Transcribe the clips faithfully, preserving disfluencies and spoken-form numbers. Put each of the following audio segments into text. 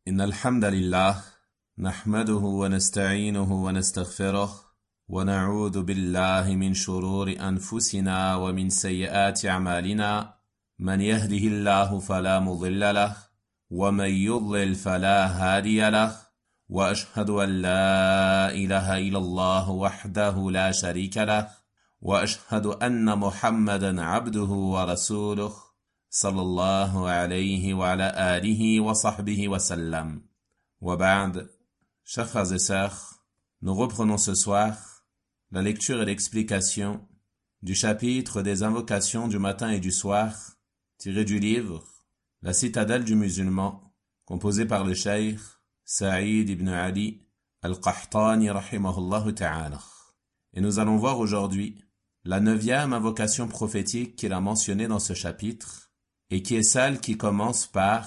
إن الحمد لله نحمده ونستعينه ونستغفره ونعوذ بالله من شرور أنفسنا ومن سيئات أعمالنا من يهده الله فلا مضل له ومن يضلل فلا هادي له وأشهد أن لا إله إلا الله وحده لا شريك له وأشهد أن محمدا عبده ورسوله صلى الله عليه وعلى آله وصحبه وسلم. وبعد, chers frères et sœurs, nous reprenons ce soir la lecture et l'explication du chapitre des invocations du matin et du soir, tiré du livre La citadelle du musulman, composé par le cheikh Saïd ibn Ali al-Qahtani rahimahullah ta'ala. Et nous allons voir aujourd'hui la neuvième invocation prophétique qu'il a mentionnée dans ce chapitre, et qui est celle qui commence par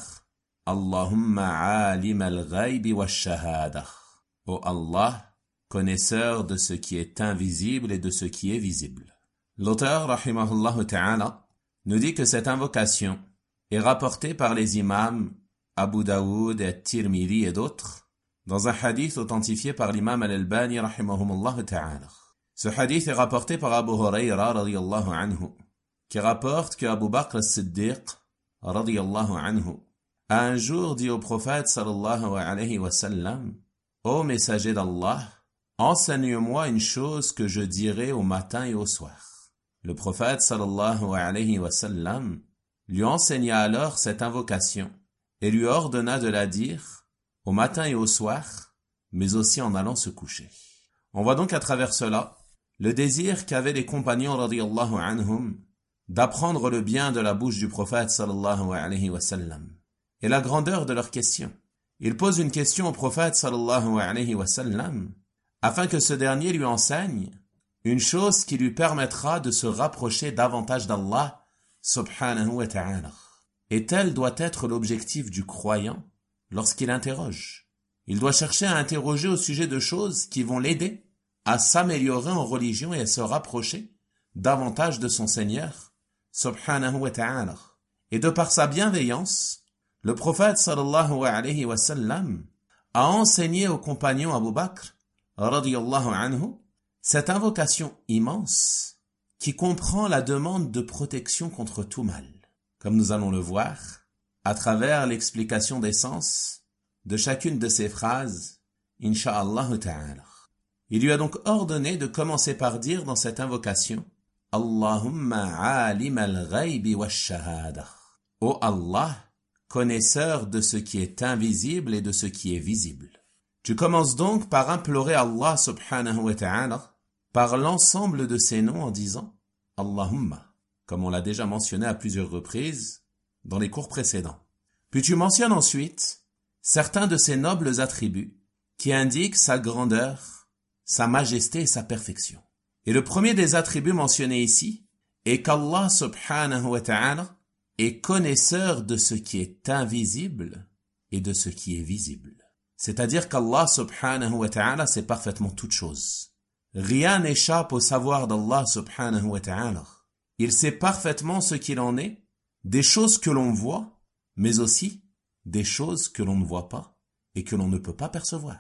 Allahumma alim al-ghaybi wa shahada. Ô Allah, connaisseur de ce qui est invisible et de ce qui est visible. L'auteur, rahimahullah ta'ala, nous dit que cette invocation est rapportée par les imams Abu Daoud et Tirmidhi et d'autres, dans un hadith authentifié par l'imam al-Albani, rahimahumullah ta'ala. Ce hadith est rapporté par Abu Hurayra, radiyallahu anhu, qui rapporte que Abu Bakr as-Siddiq, radiyallahu anhu, a un jour dit au prophète, sallallahu alayhi wa sallam, « Ô messager d'Allah, enseigne-moi une chose que je dirai au matin et au soir. » Le prophète, sallallahu alayhi wa sallam, lui enseigna alors cette invocation et lui ordonna de la dire au matin et au soir, mais aussi en allant se coucher. On voit donc à travers cela le désir qu'avaient les compagnons, radiyallahu anhum, d'apprendre le bien de la bouche du prophète sallallahu alayhi wa sallam, et la grandeur de leurs questions. Il pose une question au prophète sallallahu alayhi wa sallam, afin que ce dernier lui enseigne une chose qui lui permettra de se rapprocher davantage d'Allah subhanahu wa ta'ala. Et tel doit être l'objectif du croyant lorsqu'il interroge. Il doit chercher à interroger au sujet de choses qui vont l'aider à s'améliorer en religion et à se rapprocher davantage de son Seigneur subhanahu wa ta'ala. Et de par sa bienveillance, le prophète sallallahu alayhi wa sallam a enseigné au compagnon Abu Bakr radiyallahu anhu cette invocation immense qui comprend la demande de protection contre tout mal, comme nous allons le voir à travers l'explication des sens de chacune de ces phrases, insha'Allah ta'ala. Il lui a donc ordonné de commencer par dire dans cette invocation Allahumma alim al-ghaybi wa shahada. Ô Allah, connaisseur de ce qui est invisible et de ce qui est visible. Tu commences donc par implorer Allah subhanahu wa ta'ala par l'ensemble de ses noms en disant Allahumma, comme on l'a déjà mentionné à plusieurs reprises dans les cours précédents. Puis tu mentionnes ensuite certains de ses nobles attributs qui indiquent sa grandeur, sa majesté et sa perfection. Et le premier des attributs mentionnés ici est qu'Allah subhanahu wa ta'ala est connaisseur de ce qui est invisible et de ce qui est visible. C'est-à-dire qu'Allah subhanahu wa ta'ala sait parfaitement toutes choses. Rien n'échappe au savoir d'Allah subhanahu wa ta'ala. Il sait parfaitement ce qu'il en est, des choses que l'on voit, mais aussi des choses que l'on ne voit pas et que l'on ne peut pas percevoir.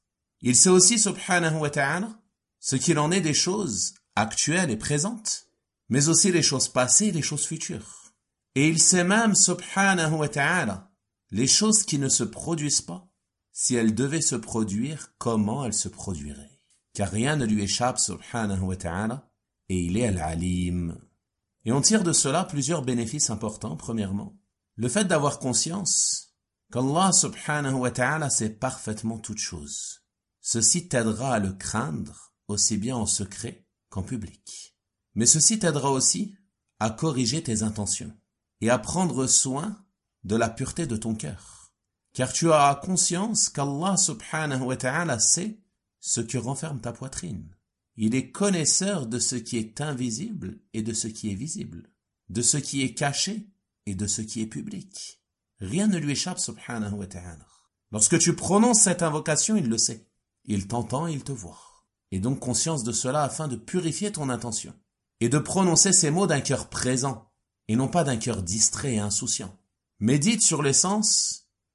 Il sait aussi subhanahu wa ta'ala ce qu'il en est des choses actuelles et présentes, mais aussi les choses passées et les choses futures. Et il sait même, subhanahu wa ta'ala, les choses qui ne se produisent pas. Si elles devaient se produire, comment elles se produiraient? Car rien ne lui échappe, subhanahu wa ta'ala, et il est al-alim. Et on tire de cela plusieurs bénéfices importants. Premièrement, le fait d'avoir conscience qu'Allah, subhanahu wa ta'ala, sait parfaitement toutes choses. Ceci t'aidera à le craindre, aussi bien en secret qu'en public. Mais ceci t'aidera aussi à corriger tes intentions et à prendre soin de la pureté de ton cœur. Car tu as conscience qu'Allah subhanahu wa ta'ala sait ce que renferme ta poitrine. Il est connaisseur de ce qui est invisible et de ce qui est visible, de ce qui est caché et de ce qui est public. Rien ne lui échappe subhanahu wa ta'ala. Lorsque tu prononces cette invocation, il le sait. Il t'entend et il te voit. Et donc conscience de cela afin de purifier ton intention et de prononcer ces mots d'un cœur présent et non pas d'un cœur distrait et insouciant. Médite sur les sens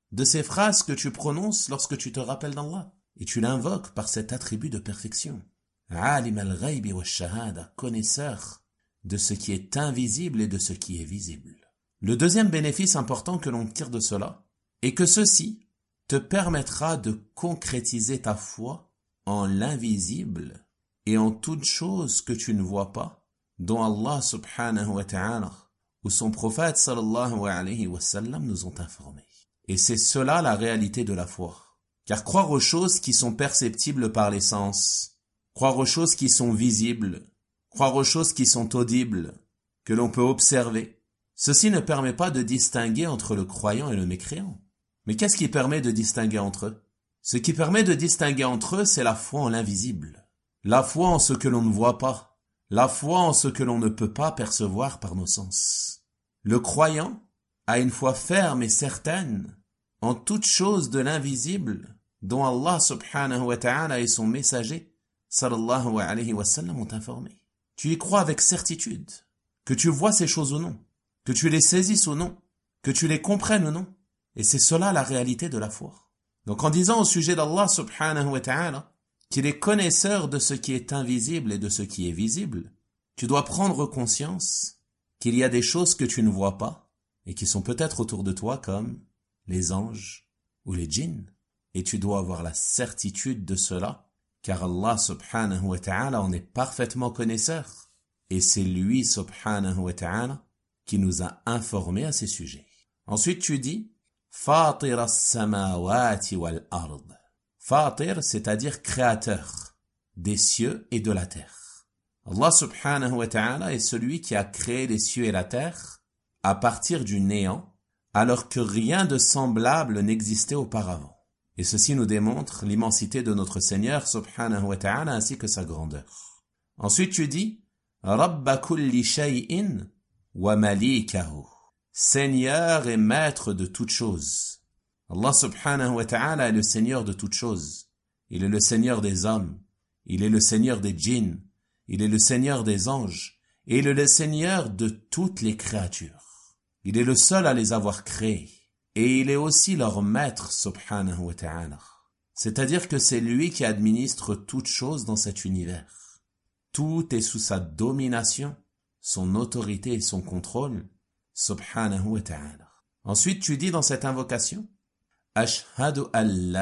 de ces phrases que tu prononces lorsque tu te rappelles d'Allah. Et tu l'invoques par cet attribut de perfection. Alim al-ghaybi wa shahada, connaisseur de ce qui est invisible et de ce qui est visible. Le deuxième bénéfice important que l'on tire de cela est que ceci te permettra de concrétiser ta foi en l'invisible et en toute chose que tu ne vois pas, dont Allah subhanahu wa ta'ala ou son prophète sallallahu alayhi wa sallam nous ont informés. Et c'est cela la réalité de la foi. Car croire aux choses qui sont perceptibles par les sens, croire aux choses qui sont visibles, croire aux choses qui sont audibles, que l'on peut observer, ceci ne permet pas de distinguer entre le croyant et le mécréant. Mais qu'est-ce qui permet de distinguer entre eux? Ce qui permet de distinguer entre eux, c'est la foi en l'invisible. La foi en ce que l'on ne voit pas. La foi en ce que l'on ne peut pas percevoir par nos sens. Le croyant a une foi ferme et certaine en toute chose de l'invisible dont Allah subhanahu wa ta'ala et son messager sallallahu alayhi wa sallam ont informé. Tu y crois avec certitude, que tu vois ces choses ou non, que tu les saisisses ou non, que tu les comprennes ou non. Et c'est cela la réalité de la foi. Donc en disant au sujet d'Allah subhanahu wa ta'ala qu'il est connaisseur de ce qui est invisible et de ce qui est visible, tu dois prendre conscience qu'il y a des choses que tu ne vois pas et qui sont peut-être autour de toi comme les anges ou les djinns. Et tu dois avoir la certitude de cela, car Allah subhanahu wa ta'ala en est parfaitement connaisseur. Et c'est lui subhanahu wa ta'ala qui nous a informés à ces sujets. Ensuite tu dis, Fatir as-samawati wal-ard. Fatir, c'est-à-dire créateur des cieux et de la terre. Allah subhanahu wa ta'ala est celui qui a créé les cieux et la terre à partir du néant, alors que rien de semblable n'existait auparavant. Et ceci nous démontre l'immensité de notre Seigneur subhanahu wa ta'ala ainsi que sa grandeur. Ensuite tu dis, Rabba kulli shay'in wa malikahu. Seigneur et maître de toutes choses. Allah subhanahu wa ta'ala est le Seigneur de toutes choses. Il est le Seigneur des hommes. Il est le Seigneur des djinns. Il est le Seigneur des anges. Et il est le Seigneur de toutes les créatures. Il est le seul à les avoir créés. Et il est aussi leur maître, subhanahu wa ta'ala. C'est-à-dire que c'est lui qui administre toutes choses dans cet univers. Tout est sous sa domination, son autorité et son contrôle, subhanahu wa ta'ala. Ensuite, tu dis dans cette invocation, Ashhadu an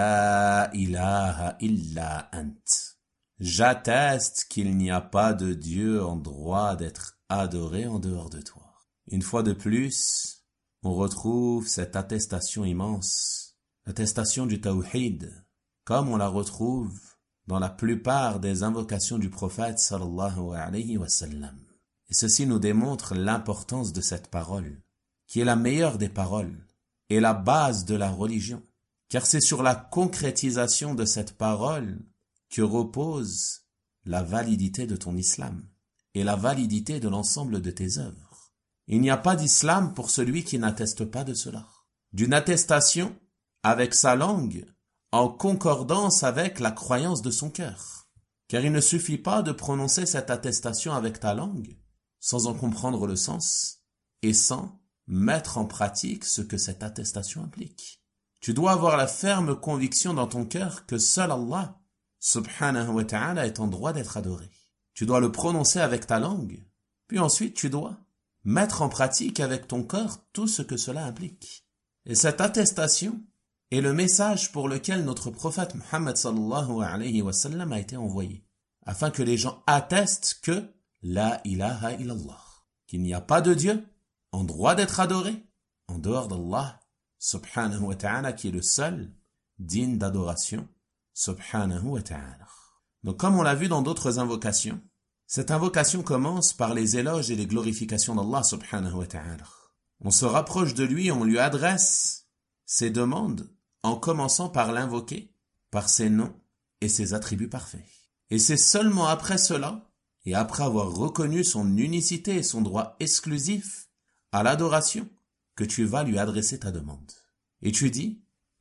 la ilaha illa ant. J'atteste qu'il n'y a pas de Dieu en droit d'être adoré en dehors de toi. Une fois de plus, on retrouve cette attestation immense, l'attestation du tawhid, comme on la retrouve dans la plupart des invocations du prophète sallallahu alayhi wa sallam. Et ceci nous démontre l'importance de cette parole, qui est la meilleure des paroles et la base de la religion, car c'est sur la concrétisation de cette parole que repose la validité de ton islam et la validité de l'ensemble de tes œuvres. Il n'y a pas d'islam pour celui qui n'atteste pas de cela. D'une attestation avec sa langue, en concordance avec la croyance de son cœur. Car il ne suffit pas de prononcer cette attestation avec ta langue, sans en comprendre le sens, et sans mettre en pratique ce que cette attestation implique. Tu dois avoir la ferme conviction dans ton cœur que seul Allah, subhanahu wa ta'ala, est en droit d'être adoré. Tu dois le prononcer avec ta langue, puis ensuite tu dois mettre en pratique avec ton cœur tout ce que cela implique. Et cette attestation est le message pour lequel notre prophète Muhammad sallallahu alayhi wa sallam a été envoyé, afin que les gens attestent que la ilaha illallah, qu'il n'y a pas de Dieu en droit d'être adoré en dehors d'Allah subhanahu wa ta'ala, qui est le seul digne d'adoration subhanahu wa ta'ala. Donc comme on l'a vu dans d'autres invocations, cette invocation commence par les éloges et les glorifications d'Allah subhanahu wa ta'ala. On se rapproche de lui, on lui adresse ses demandes en commençant par l'invoquer, par ses noms et ses attributs parfaits. Et c'est seulement après cela, et après avoir reconnu son unicité et son droit exclusif à l'adoration, que tu vas lui adresser ta demande. Et tu dis,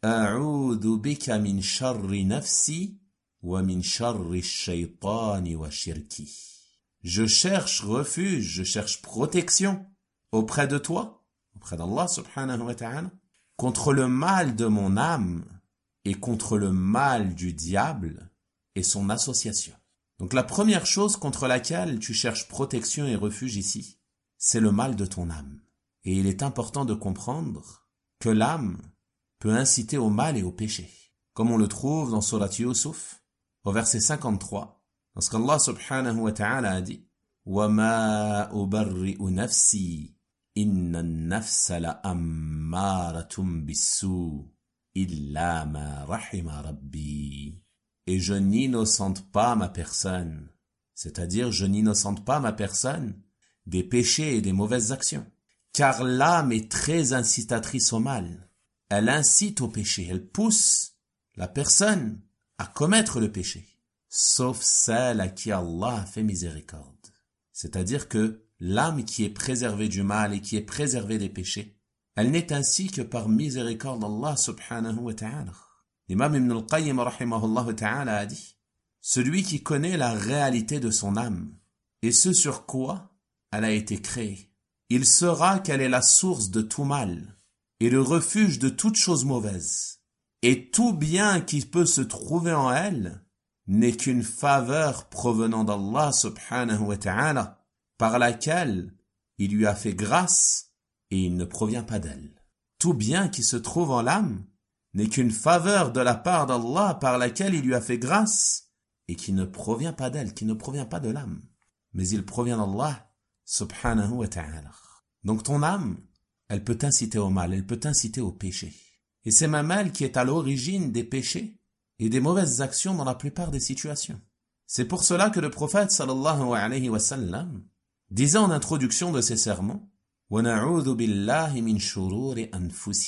A'udhu bika min sharri nafsi wa min sharri shaytani wa shirki. Je cherche refuge, je cherche protection auprès de toi, auprès d'Allah subhanahu wa ta'ala, contre le mal de mon âme et contre le mal du diable et son association. Donc la première chose contre laquelle tu cherches protection et refuge ici, c'est le mal de ton âme. Et il est important de comprendre que l'âme peut inciter au mal et au péché. Comme on le trouve dans Surat Yusuf, au verset cinquante-trois, lorsqu'Allah subhanahu wa ta'ala a dit « وَمَا أُبَرِّئُ نَفْسِي إِنَّ النَّفْسَ لَأَمَّارَةٌ بِالسُّوءِ إِلَّا مَا رَحِمَ رَبِّي » Et je n'innocente pas ma personne, c'est-à-dire je n'innocente pas ma personne des péchés et des mauvaises actions. Car l'âme est très incitatrice au mal. Elle incite au péché, elle pousse la personne à commettre le péché, sauf celle à qui Allah a fait miséricorde. C'est-à-dire que l'âme qui est préservée du mal et qui est préservée des péchés, elle n'est ainsi que par miséricorde d'Allah subhanahu wa ta'ala. L'imam Ibn al-Qayyim rahimahullah ta'ala a dit « Celui qui connaît la réalité de son âme et ce sur quoi elle a été créée, il saura qu'elle est la source de tout mal et le refuge de toute chose mauvaise. Et tout bien qui peut se trouver en elle n'est qu'une faveur provenant d'Allah subhanahu wa ta'ala par laquelle il lui a fait grâce et il ne provient pas d'elle. Tout bien qui se trouve en l'âme n'est qu'une faveur de la part d'Allah par laquelle il lui a fait grâce et qui ne provient pas d'elle, qui ne provient pas de l'âme, mais il provient d'Allah subhanahu wa ta'ala. Donc ton âme, elle peut t'inciter au mal, elle peut t'inciter au péché. Et c'est même elle qui est à l'origine des péchés et des mauvaises actions dans la plupart des situations. C'est pour cela que le prophète sallallahu alayhi wa sallam disait en introduction de ses sermons « Wa na'udhu billahi min shururi anfusina »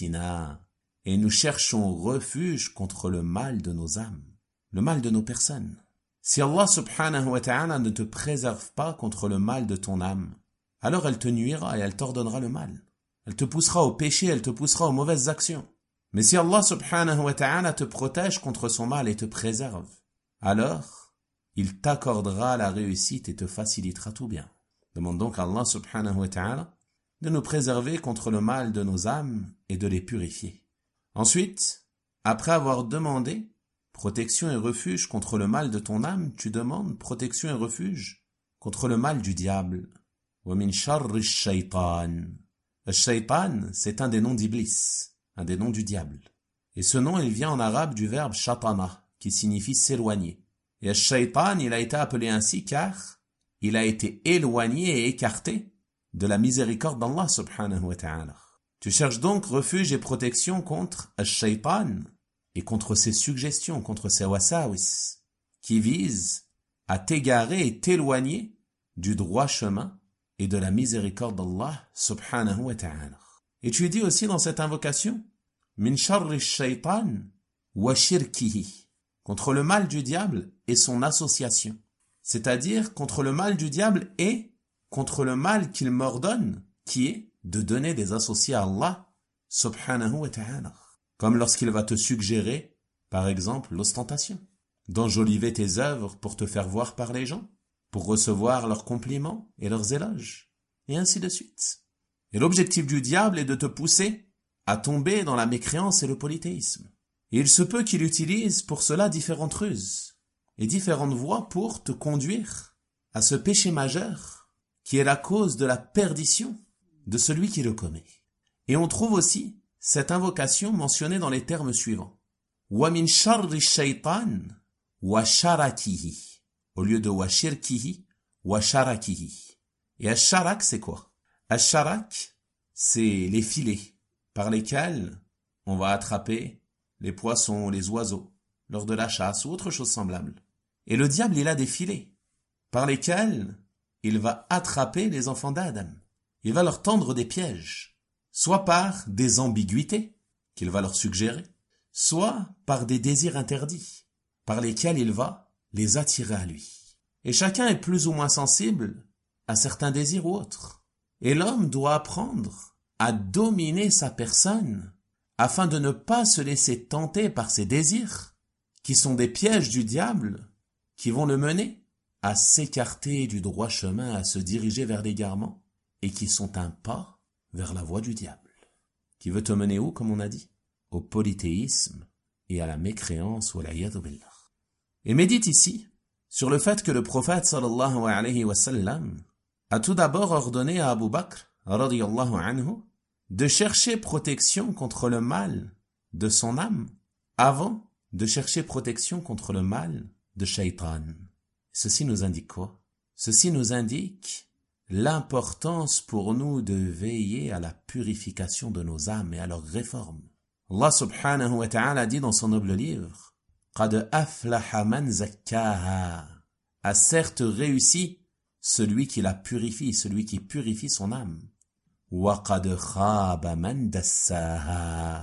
et nous cherchons refuge contre le mal de nos âmes, le mal de nos personnes. Si Allah subhanahu wa ta'ala ne te préserve pas contre le mal de ton âme, alors elle te nuira et elle t'ordonnera le mal. Elle te poussera au péché, elle te poussera aux mauvaises actions. Mais si Allah subhanahu wa ta'ala te protège contre son mal et te préserve, alors il t'accordera la réussite et te facilitera tout bien. Demande donc à Allah subhanahu wa ta'ala de nous préserver contre le mal de nos âmes et de les purifier. Ensuite, après avoir demandé protection et refuge contre le mal de ton âme, tu demandes protection et refuge contre le mal du diable. Wa min sharri shaytan. Le shaytan, c'est un des noms d'Iblis, un des noms du diable. Et ce nom, il vient en arabe du verbe shatana, qui signifie s'éloigner. Et le shaytan, il a été appelé ainsi car il a été éloigné et écarté de la miséricorde d'Allah subhanahu wa ta'ala. Tu cherches donc refuge et protection contre al-shaytan et contre ses suggestions, contre ses wasawis, qui visent à t'égarer et t'éloigner du droit chemin et de la miséricorde d'Allah subhanahu wa ta'ala. Et tu dis aussi dans cette invocation, min sharri shaytan wa shirkihi, contre le mal du diable et son association. C'est-à-dire contre le mal du diable et contre le mal qu'il m'ordonne, qui est de donner des associés à Allah subhanahu wa ta'ala. Comme lorsqu'il va te suggérer, par exemple, l'ostentation, d'enjoliver tes œuvres pour te faire voir par les gens, pour recevoir leurs compliments et leurs éloges, et ainsi de suite. Et l'objectif du diable est de te pousser à tomber dans la mécréance et le polythéisme. Et il se peut qu'il utilise pour cela différentes ruses et différentes voies pour te conduire à ce péché majeur qui est la cause de la perdition de celui qui le commet. Et on trouve aussi cette invocation mentionnée dans les termes suivants. Wa min sharri shaytan wa sharakihi. Au lieu de wa shirkihi, wa sharakihi. Et ash-sharak, c'est quoi? Ash-sharak, c'est les filets par lesquels on va attraper les poissons, les oiseaux, lors de la chasse ou autre chose semblable. Et le diable, il a des filets par lesquels il va attraper les enfants d'Adam. Il va leur tendre des pièges, soit par des ambiguïtés qu'il va leur suggérer, soit par des désirs interdits, par lesquels il va les attirer à lui. Et chacun est plus ou moins sensible à certains désirs ou autres. Et l'homme doit apprendre à dominer sa personne afin de ne pas se laisser tenter par ses désirs, qui sont des pièges du diable, qui vont le mener à s'écarter du droit chemin, à se diriger vers l'égarement, et qui sont un pas vers la voie du diable. qui veut te mener où, comme on a dit? Au polythéisme et à la mécréance, wal'iyadu billah. Et médite ici sur le fait que le prophète sallallahu alayhi wa sallam a tout d'abord ordonné à Abu Bakr radiyallahu anhu de chercher protection contre le mal de son âme avant de chercher protection contre le mal de Shaitan. Ceci nous indique quoi? Ceci nous indique l'importance pour nous de veiller à la purification de nos âmes et à leur réforme. Allah subhanahu wa ta'ala dit dans son noble livre « Qad aflaha man zakkaha » a certes réussi celui qui la purifie, celui qui purifie son âme. « Wa qad khaba man dassaha »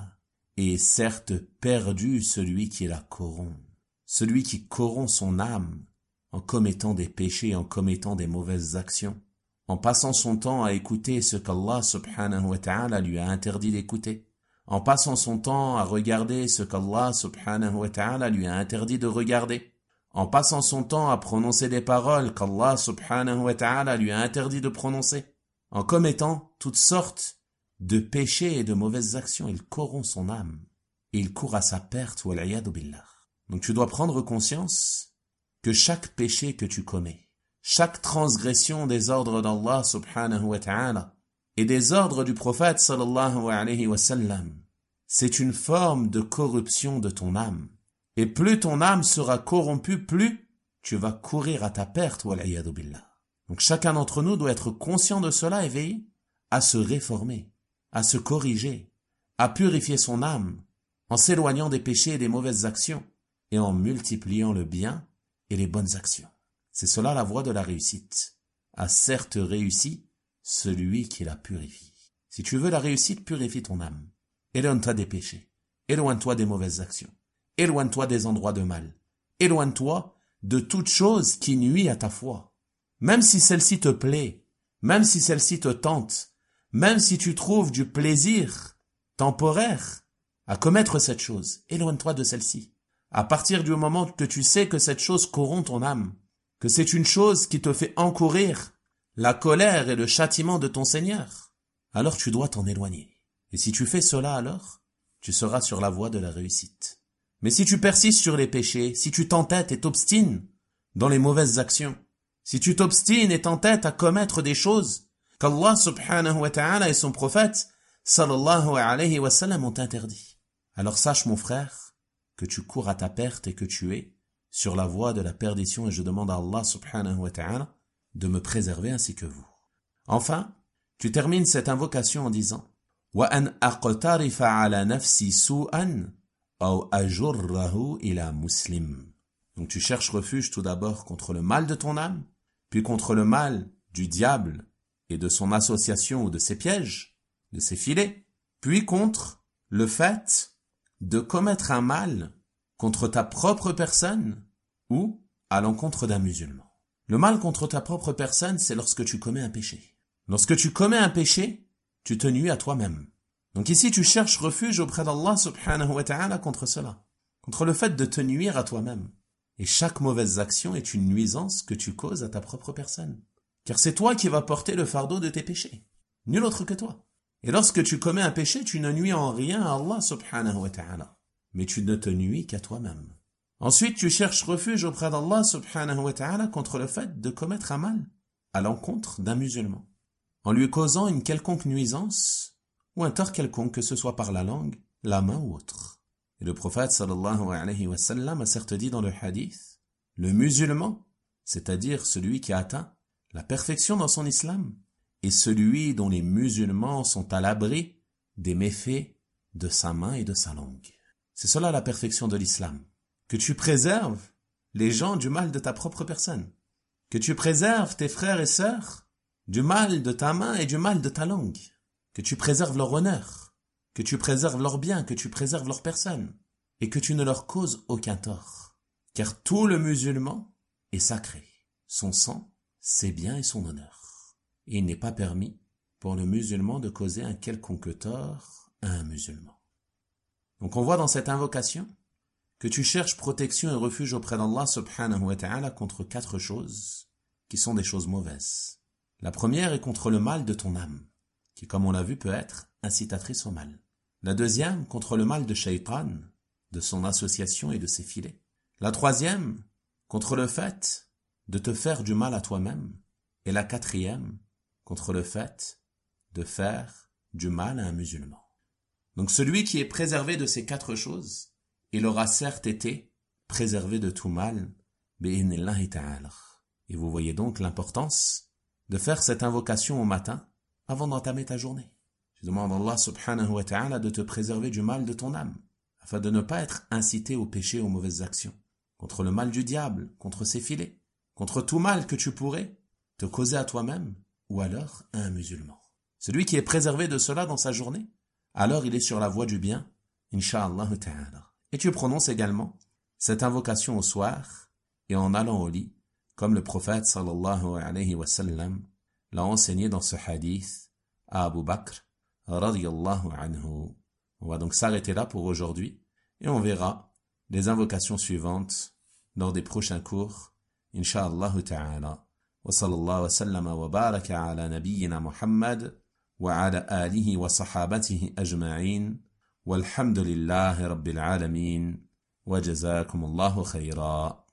et certes perdu celui qui la corrompt, celui qui corrompt son âme en commettant des péchés, en commettant des mauvaises actions, en passant son temps à écouter ce qu'Allah subhanahu wa ta'ala lui a interdit d'écouter, en passant son temps à regarder ce qu'Allah subhanahu wa ta'ala lui a interdit de regarder, en passant son temps à prononcer des paroles qu'Allah subhanahu wa ta'ala lui a interdit de prononcer, en commettant toutes sortes de péchés et de mauvaises actions. Il corrompt son âme et il court à sa perte, wal'iyadu billah. Donc tu dois prendre conscience que chaque péché que tu commets, chaque transgression des ordres d'Allah subhanahu wa ta'ala et des ordres du prophète sallallahu alayhi wa sallam, c'est une forme de corruption de ton âme. Et plus ton âme sera corrompue, plus tu vas courir à ta perte, wal'iyadu billah. Donc chacun d'entre nous doit être conscient de cela et veiller à se réformer, à se corriger, à purifier son âme, en s'éloignant des péchés et des mauvaises actions, et en multipliant le bien et les bonnes actions. C'est cela la voie de la réussite. A certes réussi celui qui la purifie. Si tu veux la réussite, purifie ton âme. Éloigne-toi des péchés. Éloigne-toi des mauvaises actions. Éloigne-toi des endroits de mal. Éloigne-toi de toute chose qui nuit à ta foi. Même si celle-ci te plaît, même si celle-ci te tente, même si tu trouves du plaisir temporaire à commettre cette chose, éloigne-toi de celle-ci. À partir du moment que tu sais que cette chose corrompt ton âme, que c'est une chose qui te fait encourir la colère et le châtiment de ton Seigneur, alors tu dois t'en éloigner. Et si tu fais cela alors, tu seras sur la voie de la réussite. Mais si tu persistes sur les péchés, si tu t'entêtes et t'obstines dans les mauvaises actions, si tu t'obstines et t'entêtes à commettre des choses qu'Allah subhanahu wa ta'ala et son prophète sallallahu alayhi wa sallam ont interdit, alors sache mon frère que tu cours à ta perte et que tu es sur la voie de la perdition, et je demande à Allah subhanahu wa ta'ala de me préserver ainsi que vous. Enfin, tu termines cette invocation en disant wa an aqtarifa ala nafsi su'an aw ajurrahu ila muslim. Donc tu cherches refuge tout d'abord contre le mal de ton âme, puis contre le mal du diable et de son association ou de ses pièges, de ses filets, puis contre le fait de commettre un mal contre ta propre personne ou à l'encontre d'un musulman. Le mal contre ta propre personne, c'est lorsque tu commets un péché. Lorsque tu commets un péché, tu te nuis à toi-même. Donc ici, tu cherches refuge auprès d'Allah subhanahu wa ta'ala contre cela, contre le fait de te nuire à toi-même. Et chaque mauvaise action est une nuisance que tu causes à ta propre personne. Car c'est toi qui vas porter le fardeau de tes péchés. Nul autre que toi. Et lorsque tu commets un péché, tu ne nuis en rien à Allah subhanahu wa ta'ala. Mais tu ne te nuis qu'à toi-même. Ensuite, tu cherches refuge auprès d'Allah subhanahu wa ta'ala contre le fait de commettre un mal à l'encontre d'un musulman, en lui causant une quelconque nuisance ou un tort quelconque, que ce soit par la langue, la main ou autre. Et le prophète sallallahu alayhi wa sallam a certes dit dans le hadith, le musulman, c'est-à-dire celui qui a atteint la perfection dans son islam, est celui dont les musulmans sont à l'abri des méfaits de sa main et de sa langue. C'est cela la perfection de l'islam. Que tu préserves les gens du mal de ta propre personne. Que tu préserves tes frères et sœurs du mal de ta main et du mal de ta langue. Que tu préserves leur honneur. Que tu préserves leur bien, que tu préserves leur personne. Et que tu ne leur causes aucun tort. Car tout le musulman est sacré. Son sang, ses biens et son honneur. Et il n'est pas permis pour le musulman de causer un quelconque tort à un musulman. Donc on voit dans cette invocation que tu cherches protection et refuge auprès d'Allah subhanahu wa ta'ala contre quatre choses qui sont des choses mauvaises. La première est contre le mal de ton âme, qui comme on l'a vu peut être incitatrice au mal. La deuxième, contre le mal de Shaytan, de son association et de ses filets. La troisième, contre le fait de te faire du mal à toi-même. Et la quatrième, contre le fait de faire du mal à un musulman. Donc celui qui est préservé de ces quatre choses, il aura certes été préservé de tout mal, bi'idhnillahi ta'ala. Et vous voyez donc l'importance de faire cette invocation au matin avant d'entamer ta journée. Tu demandes à Allah subhanahu wa ta'ala de te préserver du mal de ton âme, afin de ne pas être incité au péché et aux mauvaises actions, contre le mal du diable, contre ses filets, contre tout mal que tu pourrais te causer à toi-même ou alors à un musulman. Celui qui est préservé de cela dans sa journée, alors il est sur la voie du bien, insha'Allah ta'ala. Et tu prononces également cette invocation au soir et en allant au lit, comme le prophète sallallahu alayhi wa sallam l'a enseigné dans ce hadith à Abu Bakr radiyallahu anhu. On va donc s'arrêter là pour aujourd'hui et on verra les invocations suivantes lors des prochains cours, insha'Allah ta'ala. Wa sallallahu wa sallama wa baraka ala nabiyyina Muhammad wa ala alihi wa sahabatihi ajma'in walhamdulillahi rabbil alamin wa jazakumullahu khayra.